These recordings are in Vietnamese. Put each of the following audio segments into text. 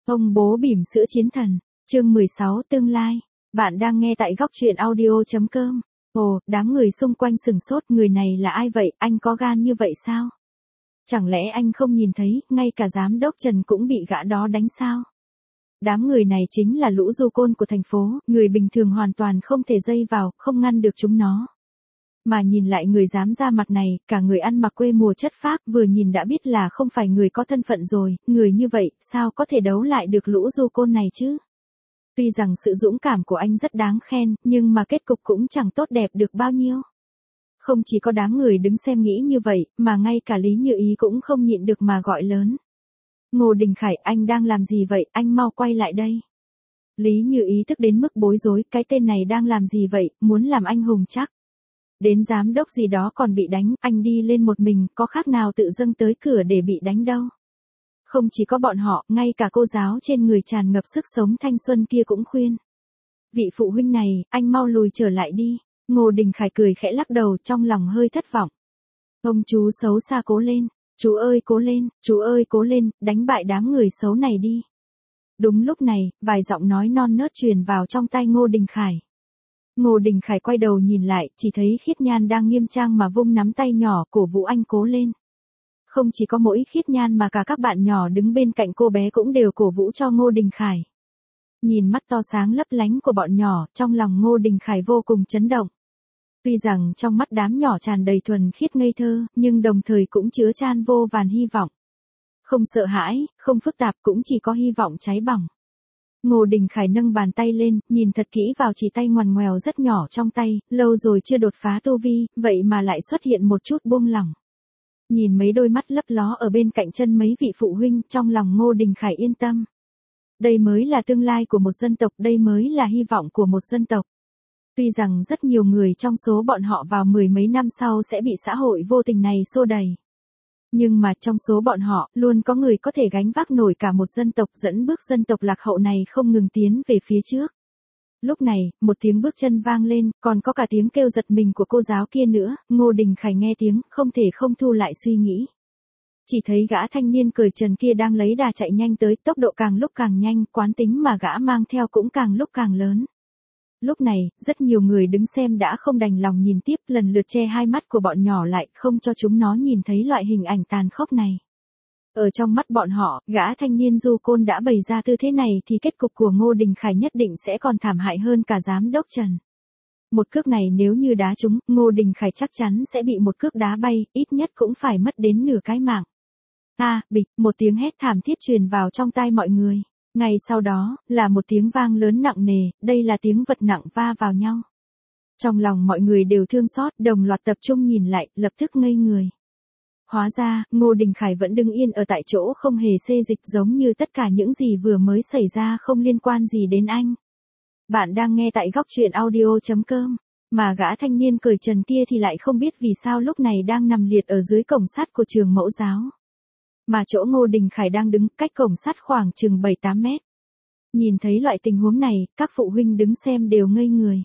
Ông bố bỉm sữa chiến thần, chương 16 tương lai. Bạn đang nghe tại góc truyện audio.com. Ồ, đám người xung quanh sừng sốt, người này là ai vậy, anh có gan như vậy sao? Chẳng lẽ anh không nhìn thấy, ngay cả giám đốc Trần cũng bị gã đó đánh sao? Đám người này chính là lũ du côn của thành phố, người bình thường hoàn toàn không thể dây vào, không ngăn được chúng nó. Mà nhìn lại người dám ra mặt này, cả người ăn mặc quê mùa chất phác, vừa nhìn đã biết là không phải người có thân phận rồi, người như vậy, sao có thể đấu lại được lũ du côn này chứ? Tuy rằng sự dũng cảm của anh rất đáng khen, nhưng mà kết cục cũng chẳng tốt đẹp được bao nhiêu. Không chỉ có đám người đứng xem nghĩ như vậy, mà ngay cả Lý Như Ý cũng không nhịn được mà gọi lớn. Ngô Đình Khải, anh đang làm gì vậy, anh mau quay lại đây. Lý Như Ý tức đến mức bối rối, cái tên này đang làm gì vậy, muốn làm anh hùng chắc. Đến giám đốc gì đó còn bị đánh, anh đi lên một mình, có khác nào tự dâng tới cửa để bị đánh đâu. Không chỉ có bọn họ, ngay cả cô giáo trên người tràn ngập sức sống thanh xuân kia cũng khuyên. Vị phụ huynh này, anh mau lùi trở lại đi. Ngô Đình Khải cười khẽ lắc đầu, trong lòng hơi thất vọng. Ông chú xấu xa cố lên, chú ơi cố lên, chú ơi cố lên, đánh bại đám người xấu này đi. Đúng lúc này, vài giọng nói non nớt truyền vào trong tai Ngô Đình Khải. Ngô Đình Khải quay đầu nhìn lại, chỉ thấy Khiết Nhan đang nghiêm trang mà vung nắm tay nhỏ, cổ vũ anh cố lên. Không chỉ có mỗi Khiết Nhan mà cả các bạn nhỏ đứng bên cạnh cô bé cũng đều cổ vũ cho Ngô Đình Khải. Nhìn mắt to sáng lấp lánh của bọn nhỏ, trong lòng Ngô Đình Khải vô cùng chấn động. Tuy rằng trong mắt đám nhỏ tràn đầy thuần khiết ngây thơ, nhưng đồng thời cũng chứa chan vô vàn hy vọng. Không sợ hãi, không phức tạp, cũng chỉ có hy vọng cháy bỏng. Ngô Đình Khải nâng bàn tay lên, nhìn thật kỹ vào chỉ tay ngoằn ngoèo rất nhỏ trong tay, lâu rồi chưa đột phá tu vi, vậy mà lại xuất hiện một chút buông lỏng. Nhìn mấy đôi mắt lấp ló ở bên cạnh chân mấy vị phụ huynh, trong lòng Ngô Đình Khải yên tâm. Đây mới là tương lai của một dân tộc, đây mới là hy vọng của một dân tộc. Tuy rằng rất nhiều người trong số bọn họ vào mười mấy năm sau sẽ bị xã hội vô tình này xô đẩy. Nhưng mà trong số bọn họ, luôn có người có thể gánh vác nổi cả một dân tộc, dẫn bước dân tộc lạc hậu này không ngừng tiến về phía trước. Lúc này, một tiếng bước chân vang lên, còn có cả tiếng kêu giật mình của cô giáo kia nữa, Ngô Đình Khải nghe tiếng, không thể không thu lại suy nghĩ. Chỉ thấy gã thanh niên cởi trần kia đang lấy đà chạy nhanh tới, tốc độ càng lúc càng nhanh, quán tính mà gã mang theo cũng càng lúc càng lớn. Lúc này, rất nhiều người đứng xem đã không đành lòng nhìn tiếp, lần lượt che hai mắt của bọn nhỏ lại, không cho chúng nó nhìn thấy loại hình ảnh tàn khốc này. Ở trong mắt bọn họ, gã thanh niên du côn đã bày ra tư thế này thì kết cục của Ngô Đình Khải nhất định sẽ còn thảm hại hơn cả giám đốc Trần. Một cước này nếu như đá trúng, Ngô Đình Khải chắc chắn sẽ bị một cước đá bay, ít nhất cũng phải mất đến nửa cái mạng. Bịch, một tiếng hét thảm thiết truyền vào trong tai mọi người. Ngay sau đó, là một tiếng vang lớn nặng nề, đây là tiếng vật nặng va vào nhau. Trong lòng mọi người đều thương xót, đồng loạt tập trung nhìn lại, lập tức ngây người. Hóa ra, Ngô Đình Khải vẫn đứng yên ở tại chỗ không hề xê dịch, giống như tất cả những gì vừa mới xảy ra không liên quan gì đến anh. Bạn đang nghe tại góc truyện audio.com, mà gã thanh niên cởi trần kia thì lại không biết vì sao lúc này đang nằm liệt ở dưới cổng sắt của trường mẫu giáo. Mà chỗ Ngô Đình Khải đang đứng cách cổng sắt khoảng chừng 7-8 mét. Nhìn thấy loại tình huống này, các phụ huynh đứng xem đều ngây người.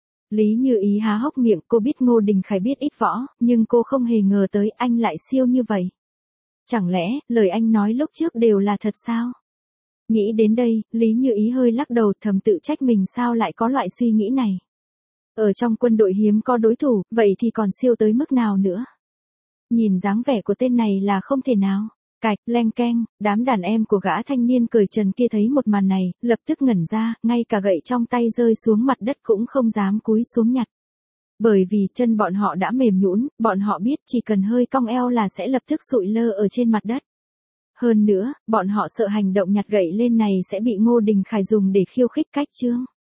Lý Như Ý há hốc miệng, cô biết Ngô Đình Khải biết ít võ, nhưng cô không hề ngờ tới anh lại siêu như vậy. Chẳng lẽ, lời anh nói lúc trước đều là thật sao? Nghĩ đến đây, Lý Như Ý hơi lắc đầu, thầm tự trách mình sao lại có loại suy nghĩ này. Ở trong quân đội hiếm có đối thủ, vậy thì còn siêu tới mức nào nữa? Nhìn dáng vẻ của tên này là không thể nào. Cạch, leng keng, đám đàn em của gã thanh niên cởi trần kia thấy một màn này, lập tức ngẩn ra, ngay cả gậy trong tay rơi xuống mặt đất cũng không dám cúi xuống nhặt. Bởi vì chân bọn họ đã mềm nhũn, bọn họ biết chỉ cần hơi cong eo là sẽ lập tức sụi lơ ở trên mặt đất. Hơn nữa, bọn họ sợ hành động nhặt gậy lên này sẽ bị Ngô Đình Khải dùng để khiêu khích cách chương.